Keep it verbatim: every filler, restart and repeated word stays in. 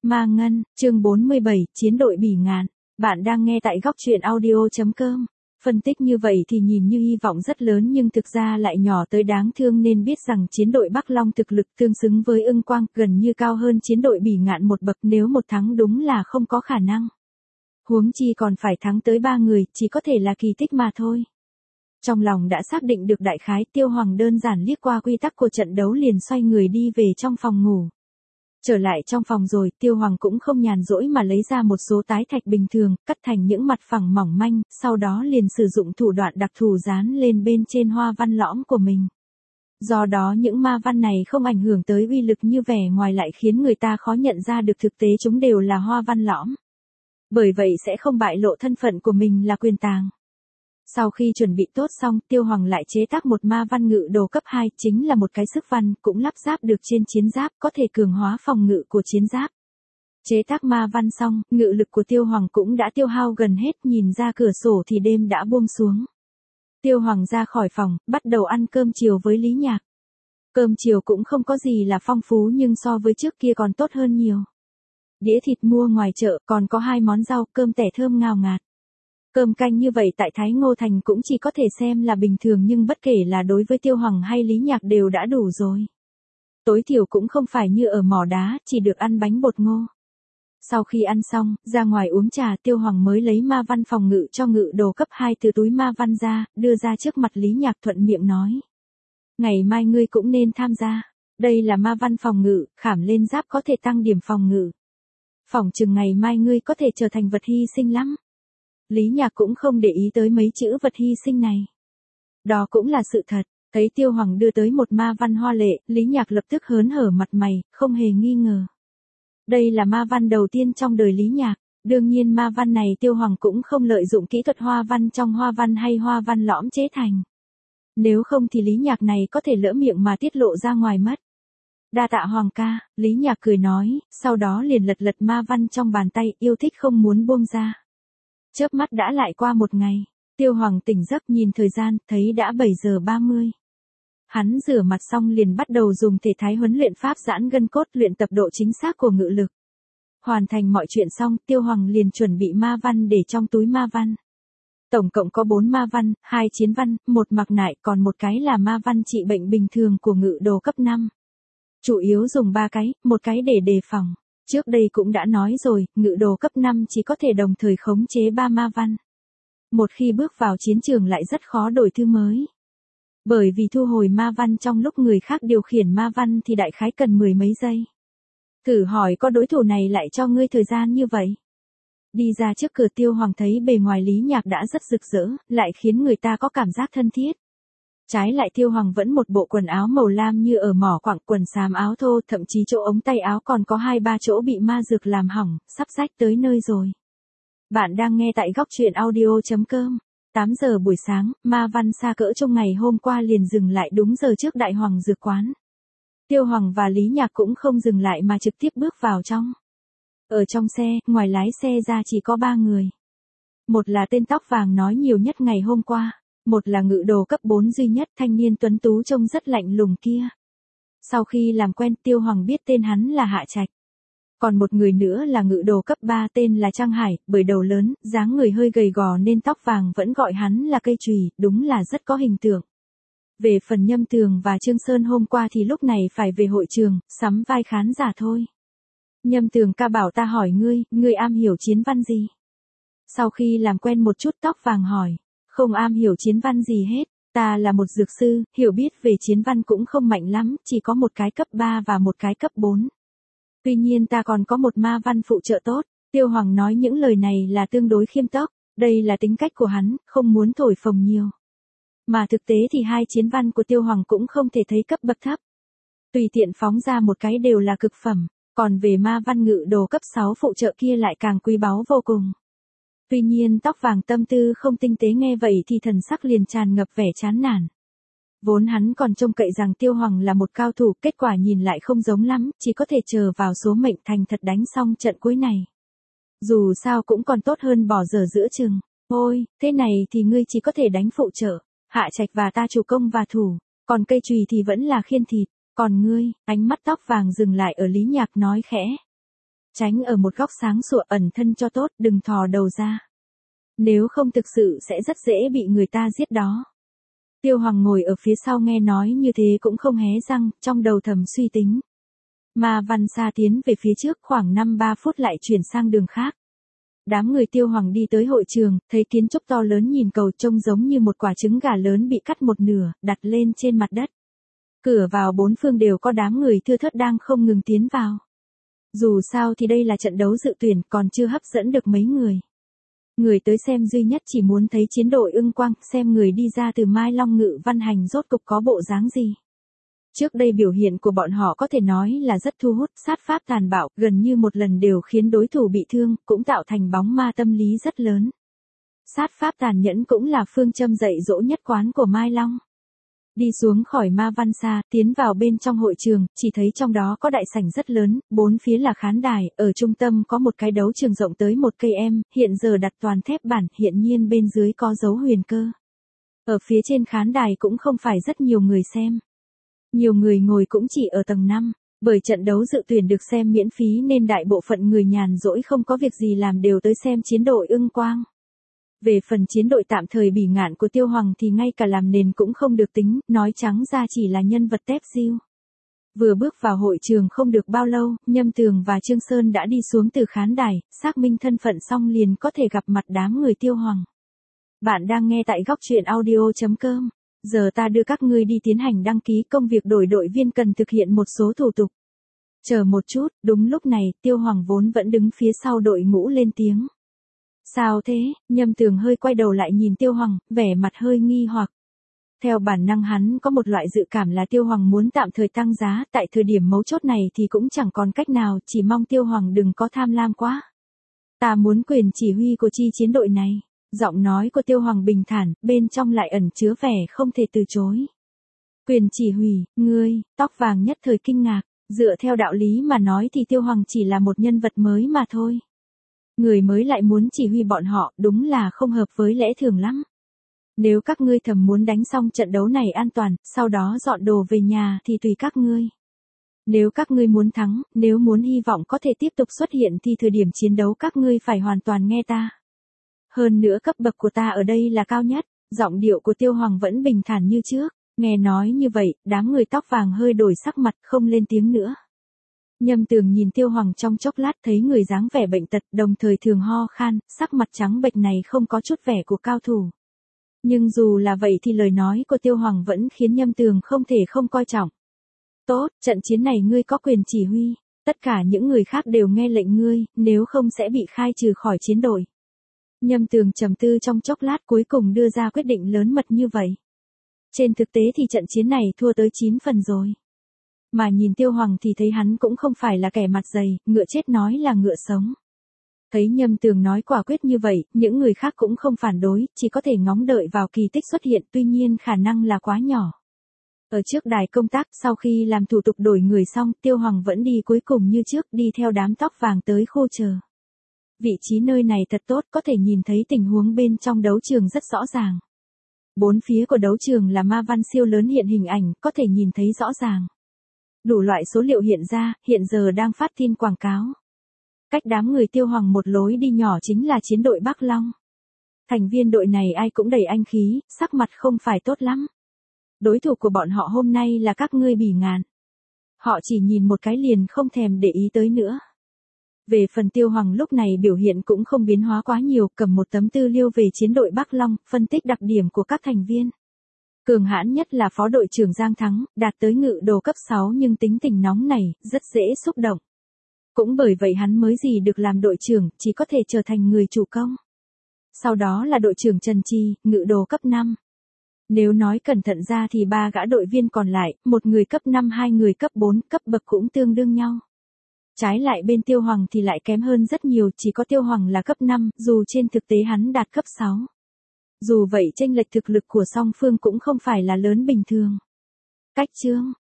Ma Ngân, chương bốn mươi bảy, Chiến đội bỉ ngạn. Bạn đang nghe tại góc truyện audio.com. Phân tích như vậy thì nhìn như hy vọng rất lớn nhưng thực ra lại nhỏ tới đáng thương, nên biết rằng chiến đội Bắc Long thực lực tương xứng với Ưng Quang, gần như cao hơn chiến đội bỉ ngạn một bậc, nếu một thắng đúng là không có khả năng. Huống chi còn phải thắng tới ba người, chỉ có thể là kỳ tích mà thôi. Trong lòng đã xác định được đại khái, Tiêu Hoàng đơn giản liếc qua quy tắc của trận đấu liền xoay người đi về trong phòng ngủ. Trở lại trong phòng rồi, Tiêu Hoàng cũng không nhàn rỗi mà lấy ra một số tái thạch bình thường, cắt thành những mặt phẳng mỏng manh, sau đó liền sử dụng thủ đoạn đặc thù dán lên bên trên hoa văn lõm của mình. Do đó những ma văn này không ảnh hưởng tới uy lực như vẻ ngoài, lại khiến người ta khó nhận ra được thực tế chúng đều là hoa văn lõm. Bởi vậy sẽ không bại lộ thân phận của mình là quyền tàng. Sau khi chuẩn bị tốt xong, Tiêu Hoàng lại chế tác một ma văn ngự đồ cấp hai, chính là một cái sức văn, cũng lắp ráp được trên chiến giáp, có thể cường hóa phòng ngự của chiến giáp. Chế tác ma văn xong, ngự lực của Tiêu Hoàng cũng đã tiêu hao gần hết, nhìn ra cửa sổ thì đêm đã buông xuống. Tiêu Hoàng ra khỏi phòng, bắt đầu ăn cơm chiều với Lý Nhạc. Cơm chiều cũng không có gì là phong phú nhưng so với trước kia còn tốt hơn nhiều. Đĩa thịt mua ngoài chợ, còn có hai món rau, cơm tẻ thơm ngào ngạt. Cơm canh như vậy tại Thái Ngô Thành cũng chỉ có thể xem là bình thường, nhưng bất kể là đối với Tiêu Hoàng hay Lý Nhạc đều đã đủ rồi. Tối thiểu cũng không phải như ở mỏ đá, chỉ được ăn bánh bột ngô. Sau khi ăn xong, ra ngoài uống trà, Tiêu Hoàng mới lấy ma văn phòng ngự cho ngự đồ cấp hai từ túi ma văn ra, đưa ra trước mặt Lý Nhạc, thuận miệng nói. Ngày mai ngươi cũng nên tham gia. Đây là ma văn phòng ngự, khảm lên giáp có thể tăng điểm phòng ngự. Phỏng chừng ngày mai ngươi có thể trở thành vật hy sinh lắm. Lý Nhạc cũng không để ý tới mấy chữ vật hy sinh này. Đó cũng là sự thật. Thấy Tiêu Hoàng đưa tới một ma văn hoa lệ, Lý Nhạc lập tức hớn hở mặt mày, không hề nghi ngờ. Đây là ma văn đầu tiên trong đời Lý Nhạc. Đương nhiên ma văn này Tiêu Hoàng cũng không lợi dụng kỹ thuật hoa văn trong hoa văn hay hoa văn lõm chế thành. Nếu không thì Lý Nhạc này có thể lỡ miệng mà tiết lộ ra ngoài mất. Đa tạ Hoàng ca, Lý Nhạc cười nói, sau đó liền lật lật ma văn trong bàn tay, yêu thích không muốn buông ra. Chớp mắt đã lại qua một ngày. Tiêu Hoàng tỉnh giấc nhìn thời gian, thấy đã bảy giờ ba mươi. Hắn rửa mặt xong liền bắt đầu dùng thể thái huấn luyện pháp giãn gân cốt, luyện tập độ chính xác của ngự lực. Hoàn thành mọi chuyện xong, Tiêu Hoàng liền chuẩn bị ma văn để trong túi ma văn. Tổng cộng có bốn ma văn, hai chiến văn, một mặc nại, còn một cái là ma văn trị bệnh bình thường của ngự đồ cấp năm. Chủ yếu dùng ba cái, một cái để đề phòng. Trước đây cũng đã nói rồi, ngự đồ cấp năm chỉ có thể đồng thời khống chế ba ma văn. Một khi bước vào chiến trường lại rất khó đổi thư mới. Bởi vì thu hồi ma văn trong lúc người khác điều khiển ma văn thì đại khái cần mười mấy giây. Thử hỏi có đối thủ này lại cho ngươi thời gian như vậy. Đi ra trước cửa, Tiêu Hoàng thấy bề ngoài Lý Nhạc đã rất rực rỡ, lại khiến người ta có cảm giác thân thiết. Trái lại Tiêu Hoàng vẫn một bộ quần áo màu lam như ở mỏ quặng, quần xám áo thô, thậm chí chỗ ống tay áo còn có hai ba chỗ bị ma dược làm hỏng, sắp rách tới nơi rồi. Bạn đang nghe tại góc truyện audio.com. tám giờ buổi sáng, ma văn xa cỡ trong ngày hôm qua liền dừng lại đúng giờ trước Đại Hoàng dược quán. Tiêu Hoàng và Lý Nhạc cũng không dừng lại mà trực tiếp bước vào trong. Ở trong xe, ngoài lái xe ra chỉ có ba người. Một là tên tóc vàng nói nhiều nhất ngày hôm qua. Một là ngự đồ cấp bốn duy nhất, thanh niên tuấn tú trông rất lạnh lùng kia. Sau khi làm quen, Tiêu Hoàng biết tên hắn là Hạ Trạch. Còn một người nữa là ngự đồ cấp ba tên là Trang Hải, bởi đầu lớn, dáng người hơi gầy gò nên tóc vàng vẫn gọi hắn là cây chùy, đúng là rất có hình tượng. Về phần Nhâm Tường và Trương Sơn hôm qua thì lúc này phải về hội trường, sắm vai khán giả thôi. Nhâm Tường ca bảo ta hỏi ngươi, ngươi am hiểu chiến văn gì? Sau khi làm quen một chút, tóc vàng hỏi. Không am hiểu chiến văn gì hết, ta là một dược sư, hiểu biết về chiến văn cũng không mạnh lắm, chỉ có một cái cấp ba và một cái cấp bốn. Tuy nhiên ta còn có một ma văn phụ trợ tốt. Tiêu Hoàng nói những lời này là tương đối khiêm tốn, đây là tính cách của hắn, không muốn thổi phồng nhiều. Mà thực tế thì hai chiến văn của Tiêu Hoàng cũng không thể thấy cấp bậc thấp. Tùy tiện phóng ra một cái đều là cực phẩm, còn về ma văn ngự đồ cấp sáu phụ trợ kia lại càng quý báu vô cùng. Tuy nhiên tóc vàng tâm tư không tinh tế nghe vậy thì thần sắc liền tràn ngập vẻ chán nản. Vốn hắn còn trông cậy rằng Tiêu Hoàng là một cao thủ, kết quả nhìn lại không giống lắm, chỉ có thể chờ vào số mệnh thành thật đánh xong trận cuối này. Dù sao cũng còn tốt hơn bỏ dở giữa chừng. Ôi, thế này thì ngươi chỉ có thể đánh phụ trợ, Hạ Trạch và ta chủ công và thủ, còn cây chùy thì vẫn là khiên thịt, còn ngươi, ánh mắt tóc vàng dừng lại ở Lý Nhạc nói khẽ. Tránh ở một góc sáng sủa ẩn thân cho tốt, đừng thò đầu ra. Nếu không thực sự sẽ rất dễ bị người ta giết đó. Tiêu Hoàng ngồi ở phía sau nghe nói như thế cũng không hé răng, trong đầu thầm suy tính. Ma Văn Sa tiến về phía trước khoảng năm ba phút lại chuyển sang đường khác. Đám người Tiêu Hoàng đi tới hội trường, thấy kiến trúc to lớn nhìn cầu trông giống như một quả trứng gà lớn bị cắt một nửa, đặt lên trên mặt đất. Cửa vào bốn phương đều có đám người thưa thớt đang không ngừng tiến vào. Dù sao thì đây là trận đấu dự tuyển còn chưa hấp dẫn được mấy người. Người tới xem duy nhất chỉ muốn thấy chiến đội Ưng Quang, xem người đi ra từ Mai Long Ngự Văn Hành rốt cục có bộ dáng gì. Trước đây biểu hiện của bọn họ có thể nói là rất thu hút, sát pháp tàn bạo, gần như một lần đều khiến đối thủ bị thương, cũng tạo thành bóng ma tâm lý rất lớn. Sát pháp tàn nhẫn cũng là phương châm dạy dỗ nhất quán của Mai Long. Đi xuống khỏi Ma Văn Sa, tiến vào bên trong hội trường, chỉ thấy trong đó có đại sảnh rất lớn, bốn phía là khán đài, ở trung tâm có một cái đấu trường rộng tới một cây em, hiện giờ đặt toàn thép bản, hiện nhiên bên dưới có dấu huyền cơ. Ở phía trên khán đài cũng không phải rất nhiều người xem. Nhiều người ngồi cũng chỉ ở tầng năm, bởi trận đấu dự tuyển được xem miễn phí nên đại bộ phận người nhàn rỗi không có việc gì làm đều tới xem chiến đội Ưng Quang. Về phần chiến đội tạm thời bỉ ngạn của Tiêu Hoàng thì ngay cả làm nền cũng không được tính, nói trắng ra chỉ là nhân vật tép diêu. Vừa bước vào hội trường không được bao lâu, Nhâm Tường và Trương Sơn đã đi xuống từ khán đài, xác minh thân phận xong liền có thể gặp mặt đám người Tiêu Hoàng. Bạn đang nghe tại góc truyện audio chấm com. Giờ ta đưa các ngươi đi tiến hành đăng ký công việc đổi đội viên cần thực hiện một số thủ tục. Chờ một chút, đúng lúc này, Tiêu Hoàng vốn vẫn đứng phía sau đội ngũ lên tiếng. Sao thế? Nhâm Tường hơi quay đầu lại nhìn Tiêu Hoàng, vẻ mặt hơi nghi hoặc. Theo bản năng hắn có một loại dự cảm là Tiêu Hoàng muốn tạm thời tăng giá, tại thời điểm mấu chốt này thì cũng chẳng còn cách nào, chỉ mong Tiêu Hoàng đừng có tham lam quá. Ta muốn quyền chỉ huy của chi chiến đội này. Giọng nói của Tiêu Hoàng bình thản, bên trong lại ẩn chứa vẻ không thể từ chối. Quyền chỉ huy, ngươi, tóc vàng nhất thời kinh ngạc, dựa theo đạo lý mà nói thì Tiêu Hoàng chỉ là một nhân vật mới mà thôi. Người mới lại muốn chỉ huy bọn họ, đúng là không hợp với lẽ thường lắm. Nếu các ngươi thầm muốn đánh xong trận đấu này an toàn, sau đó dọn đồ về nhà thì tùy các ngươi. Nếu các ngươi muốn thắng, nếu muốn hy vọng có thể tiếp tục xuất hiện thì thời điểm chiến đấu các ngươi phải hoàn toàn nghe ta. Hơn nữa cấp bậc của ta ở đây là cao nhất, giọng điệu của Tiêu Hoàng vẫn bình thản như trước, nghe nói như vậy, đám người tóc vàng hơi đổi sắc mặt không lên tiếng nữa. Nhâm Tường nhìn Tiêu Hoàng trong chốc lát thấy người dáng vẻ bệnh tật đồng thời thường ho khan, sắc mặt trắng bệch này không có chút vẻ của cao thủ. Nhưng dù là vậy thì lời nói của Tiêu Hoàng vẫn khiến Nhâm Tường không thể không coi trọng. Tốt, trận chiến này ngươi có quyền chỉ huy, tất cả những người khác đều nghe lệnh ngươi, nếu không sẽ bị khai trừ khỏi chiến đội. Nhâm Tường trầm tư trong chốc lát cuối cùng đưa ra quyết định lớn mật như vậy. Trên thực tế thì trận chiến này thua tới chín phần rồi. Mà nhìn Tiêu Hoàng thì thấy hắn cũng không phải là kẻ mặt dày, ngựa chết nói là ngựa sống. Thấy Nhâm Tường nói quả quyết như vậy, những người khác cũng không phản đối, chỉ có thể ngóng đợi vào kỳ tích xuất hiện, tuy nhiên khả năng là quá nhỏ. Ở trước đài công tác, sau khi làm thủ tục đổi người xong, Tiêu Hoàng vẫn đi cuối cùng như trước, đi theo đám tóc vàng tới khu chờ. Vị trí nơi này thật tốt, có thể nhìn thấy tình huống bên trong đấu trường rất rõ ràng. Bốn phía của đấu trường là ma văn siêu lớn hiện hình ảnh, có thể nhìn thấy rõ ràng. Đủ loại số liệu hiện ra, hiện giờ đang phát tin quảng cáo. Cách đám người Tiêu Hoàng một lối đi nhỏ chính là chiến đội Bắc Long. Thành viên đội này ai cũng đầy anh khí, sắc mặt không phải tốt lắm. Đối thủ của bọn họ hôm nay là các ngươi bỉ ngạn. Họ chỉ nhìn một cái liền không thèm để ý tới nữa. Về phần Tiêu Hoàng lúc này biểu hiện cũng không biến hóa quá nhiều, cầm một tấm tư liệu về chiến đội Bắc Long, phân tích đặc điểm của các thành viên. Cường hãn nhất là phó đội trưởng Giang Thắng, đạt tới ngự đồ cấp sáu nhưng tính tình nóng này, rất dễ xúc động. Cũng bởi vậy hắn mới gì được làm đội trưởng, chỉ có thể trở thành người chủ công. Sau đó là đội trưởng Trần Chi, ngự đồ cấp năm. Nếu nói cẩn thận ra thì ba gã đội viên còn lại, một người cấp năm hai người cấp bốn, cấp bậc cũng tương đương nhau. Trái lại bên Tiêu Hoàng thì lại kém hơn rất nhiều, chỉ có Tiêu Hoàng là cấp năm, dù trên thực tế hắn đạt cấp sáu. Dù vậy chênh lệch thực lực của song phương cũng không phải là lớn bình thường. Cách chương,